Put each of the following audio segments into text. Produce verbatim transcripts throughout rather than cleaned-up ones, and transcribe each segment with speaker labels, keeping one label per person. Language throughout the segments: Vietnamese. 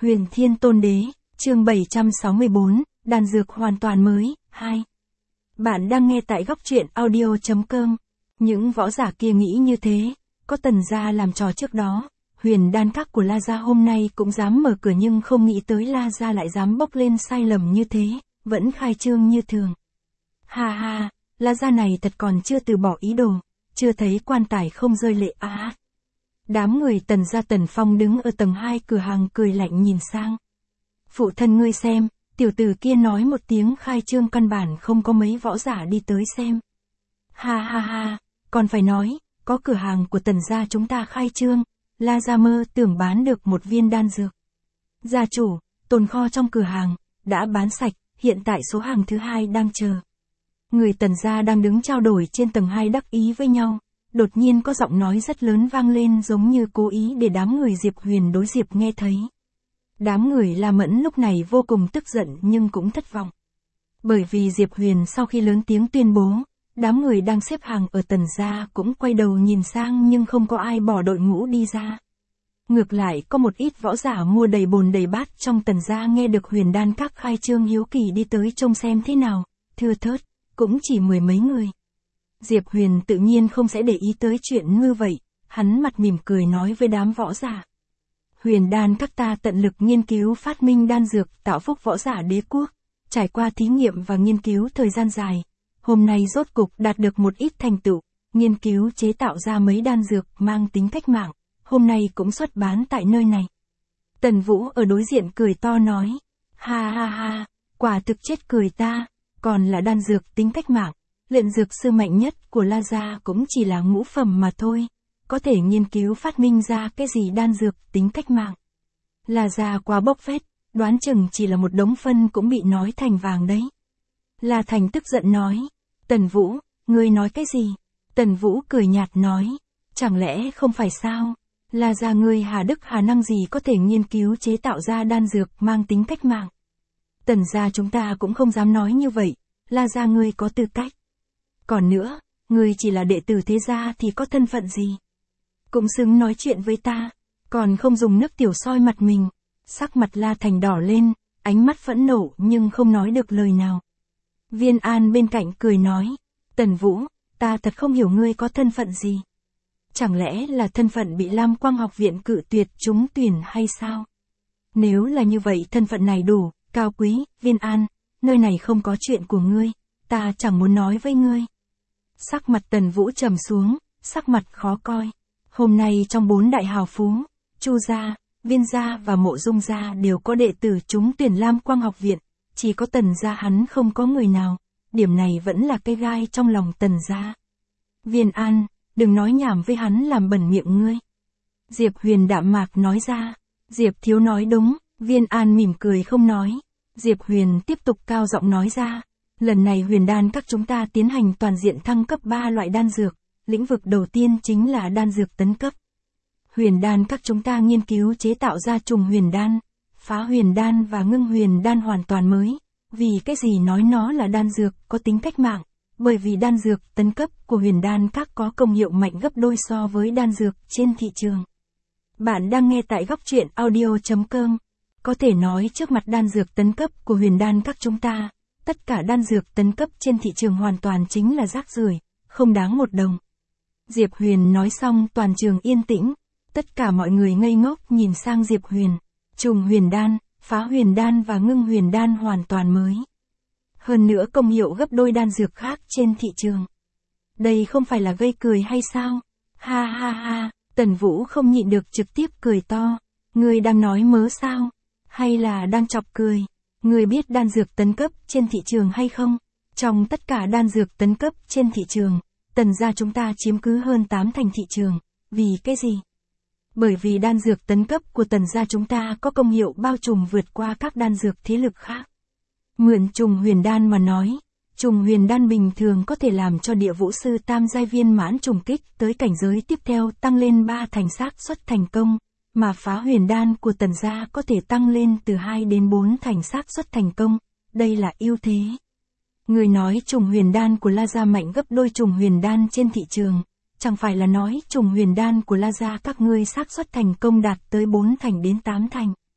Speaker 1: Huyền Thiên Tôn Đế, chương bảy trăm sáu mươi bốn, đan dược hoàn toàn mới, hai. Bạn đang nghe tại góc truyện audio chấm com. Những võ giả kia nghĩ như thế, có Tần gia làm trò trước đó, huyền đan các của La gia hôm nay cũng dám mở cửa nhưng không nghĩ tới La gia lại dám bốc lên sai lầm như thế, vẫn khai trương như thường. Ha ha, La gia này thật còn chưa từ bỏ ý đồ, chưa thấy quan tài không rơi lệ á. À. Đám người Tần gia Tần Phong đứng ở tầng hai cửa hàng cười lạnh nhìn sang. Phụ thân ngươi xem, tiểu tử kia nói một tiếng khai trương căn bản không có mấy võ giả đi tới xem. Ha ha ha, còn phải nói, có cửa hàng của Tần gia chúng ta khai trương, La gia mơ tưởng bán được một viên đan dược. Gia chủ, tồn kho trong cửa hàng, đã bán sạch, hiện tại số hàng thứ hai đang chờ. Người Tần gia đang đứng trao đổi trên tầng hai đắc ý với nhau. Đột nhiên có giọng nói rất lớn vang lên giống như cố ý để đám người Diệp Huyền đối Diệp nghe thấy. Đám người La Mẫn lúc này vô cùng tức giận nhưng cũng thất vọng. Bởi vì Diệp Huyền sau khi lớn tiếng tuyên bố, đám người đang xếp hàng ở Tần gia cũng quay đầu nhìn sang nhưng không có ai bỏ đội ngũ đi ra. Ngược lại có một ít võ giả mua đầy bồn đầy bát trong Tần gia nghe được huyền đan các khai trương hiếu kỳ đi tới trông xem thế nào, thưa thớt, cũng chỉ mười mấy người. Diệp Huyền tự nhiên không sẽ để ý tới chuyện như vậy, hắn mặt mỉm cười nói với đám võ giả. Huyền đan các ta tận lực nghiên cứu phát minh đan dược tạo phúc võ giả đế quốc, trải qua thí nghiệm và nghiên cứu thời gian dài, hôm nay rốt cục đạt được một ít thành tựu, nghiên cứu chế tạo ra mấy đan dược mang tính cách mạng, hôm nay cũng xuất bán tại nơi này. Tần Vũ ở đối diện cười to nói, ha ha ha, quả thực chết cười ta, còn là đan dược tính cách mạng. Luyện dược sư mạnh nhất của La gia cũng chỉ là ngũ phẩm mà thôi, có thể nghiên cứu phát minh ra cái gì đan dược tính cách mạng. La gia quá bốc phét, đoán chừng chỉ là một đống phân cũng bị nói thành vàng đấy. La Thành tức giận nói, Tần Vũ, ngươi nói cái gì? Tần Vũ cười nhạt nói, chẳng lẽ không phải sao? La gia ngươi hà đức hà năng gì có thể nghiên cứu chế tạo ra đan dược mang tính cách mạng? Tần gia chúng ta cũng không dám nói như vậy, La gia ngươi có tư cách. Còn nữa, ngươi chỉ là đệ tử thế gia thì có thân phận gì? Cũng xứng nói chuyện với ta, còn không dùng nước tiểu soi mặt mình. Sắc mặt La Thành đỏ lên, ánh mắt phẫn nộ nhưng không nói được lời nào. Viên An bên cạnh cười nói, Tần Vũ, ta thật không hiểu ngươi có thân phận gì. Chẳng lẽ là thân phận bị Lam Quang học viện cự tuyệt trúng tuyển hay sao? Nếu là như vậy thân phận này đủ, cao quý, Viên An, nơi này không có chuyện của ngươi, ta chẳng muốn nói với ngươi. Sắc mặt Tần Vũ trầm xuống, sắc mặt khó coi. Hôm nay trong bốn đại hào phú, Chu gia, Viên gia và Mộ Dung gia đều có đệ tử trúng tuyển Lam Quang học viện, chỉ có Tần gia hắn không có người nào, điểm này vẫn là cái gai trong lòng Tần gia. Viên An, đừng nói nhảm với hắn làm bẩn miệng ngươi. Diệp Huyền đạm mạc nói ra, Diệp thiếu nói đúng, Viên An mỉm cười không nói. Diệp Huyền tiếp tục cao giọng nói ra. Lần này huyền đan các chúng ta tiến hành toàn diện thăng cấp ba loại đan dược, lĩnh vực đầu tiên chính là đan dược tấn cấp. Huyền đan các chúng ta nghiên cứu chế tạo ra trùng huyền đan, phá huyền đan và ngưng huyền đan hoàn toàn mới. Vì cái gì nói nó là đan dược có tính cách mạng? Bởi vì đan dược tấn cấp của huyền đan các có công hiệu mạnh gấp đôi so với đan dược trên thị trường. Bạn đang nghe tại góc truyện audio chấm com. Có thể nói trước mặt đan dược tấn cấp của huyền đan các chúng ta, tất cả đan dược tấn cấp trên thị trường hoàn toàn chính là rác rưởi, không đáng một đồng. Diệp Huyền nói xong toàn trường yên tĩnh, tất cả mọi người ngây ngốc nhìn sang Diệp Huyền. Trùng huyền đan, phá huyền đan và ngưng huyền đan hoàn toàn mới. Hơn nữa công hiệu gấp đôi đan dược khác trên thị trường. Đây không phải là gây cười hay sao? Ha ha ha, Tần Vũ không nhịn được trực tiếp cười to. Ngươi đang nói mớ sao? Hay là đang chọc cười? Ngươi biết đan dược tấn cấp trên thị trường hay không? Trong tất cả đan dược tấn cấp trên thị trường, Tần gia chúng ta chiếm cứ hơn tám thành thị trường. Vì cái gì? Bởi vì đan dược tấn cấp của Tần gia chúng ta có công hiệu bao trùm vượt qua các đan dược thế lực khác. Mượn trùng huyền đan mà nói, trùng huyền đan bình thường có thể làm cho địa vũ sư tam giai viên mãn trùng kích tới cảnh giới tiếp theo tăng lên ba thành xác suất thành công. Mà phá huyền đan của Tần gia có thể tăng lên từ hai đến bốn thành xác suất thành công, đây là ưu thế. Người nói trùng huyền đan của La gia mạnh gấp đôi trùng huyền đan trên thị trường, chẳng phải là nói trùng huyền đan của La gia các ngươi xác suất thành công đạt tới bốn thành đến tám thành.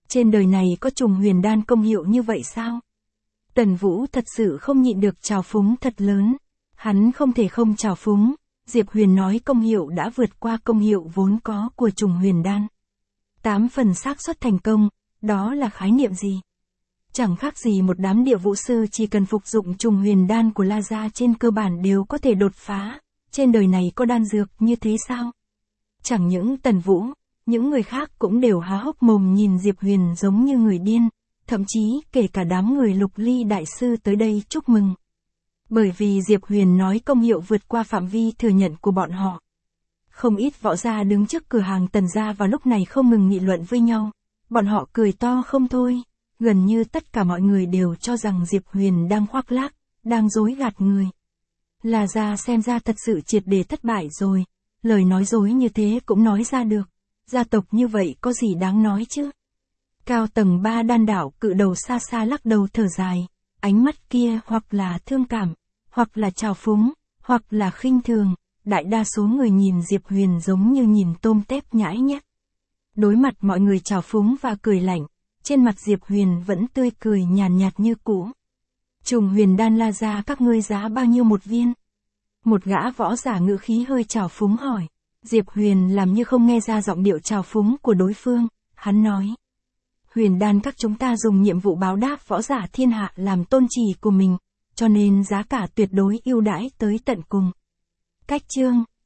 Speaker 1: Trên đời này có trùng huyền đan công hiệu như vậy sao? Tần Vũ thật sự không nhịn được trào phúng thật lớn. Hắn không thể không trào phúng, Diệp Huyền nói công hiệu đã vượt qua công hiệu vốn có của trùng huyền đan. Tám phần xác suất thành công, đó là khái niệm gì? Chẳng khác gì một đám địa vũ sư chỉ cần phục dụng trùng huyền đan của La Gia trên cơ bản đều có thể đột phá. Trên đời này có đan dược như thế sao? Chẳng những Tần Vũ, những người khác cũng đều há hốc mồm nhìn Diệp Huyền giống như người điên, thậm chí kể cả đám người Lục Ly đại sư tới đây chúc mừng. Bởi vì Diệp Huyền nói công hiệu vượt qua phạm vi thừa nhận của bọn họ. Không ít võ gia đứng trước cửa hàng Tần gia vào lúc này không ngừng nghị luận với nhau. Bọn họ cười to không thôi, gần như tất cả mọi người đều cho rằng Diệp Huyền đang khoác lác, đang dối gạt người. La Gia xem ra thật sự triệt để thất bại rồi, lời nói dối như thế cũng nói ra được. Gia tộc như vậy có gì đáng nói chứ? Cao tầng ba đan đảo cự đầu xa xa lắc đầu thở dài, ánh mắt kia hoặc là thương cảm, hoặc là trào phúng, hoặc là khinh thường, đại đa số người nhìn Diệp Huyền giống như nhìn tôm tép nhãi nhép. Đối mặt mọi người trào phúng và cười lạnh, trên mặt Diệp Huyền vẫn tươi cười nhàn nhạt như cũ. Trùng huyền đan La Gia các ngươi giá bao nhiêu một viên? Một gã võ giả ngữ khí hơi trào phúng hỏi. Diệp Huyền làm như không nghe ra giọng điệu trào phúng của đối phương, hắn nói. Huyền đan các chúng ta dùng nhiệm vụ báo đáp võ giả thiên hạ làm tôn chỉ của mình, cho nên giá cả tuyệt đối ưu đãi tới tận cùng. Cách chương,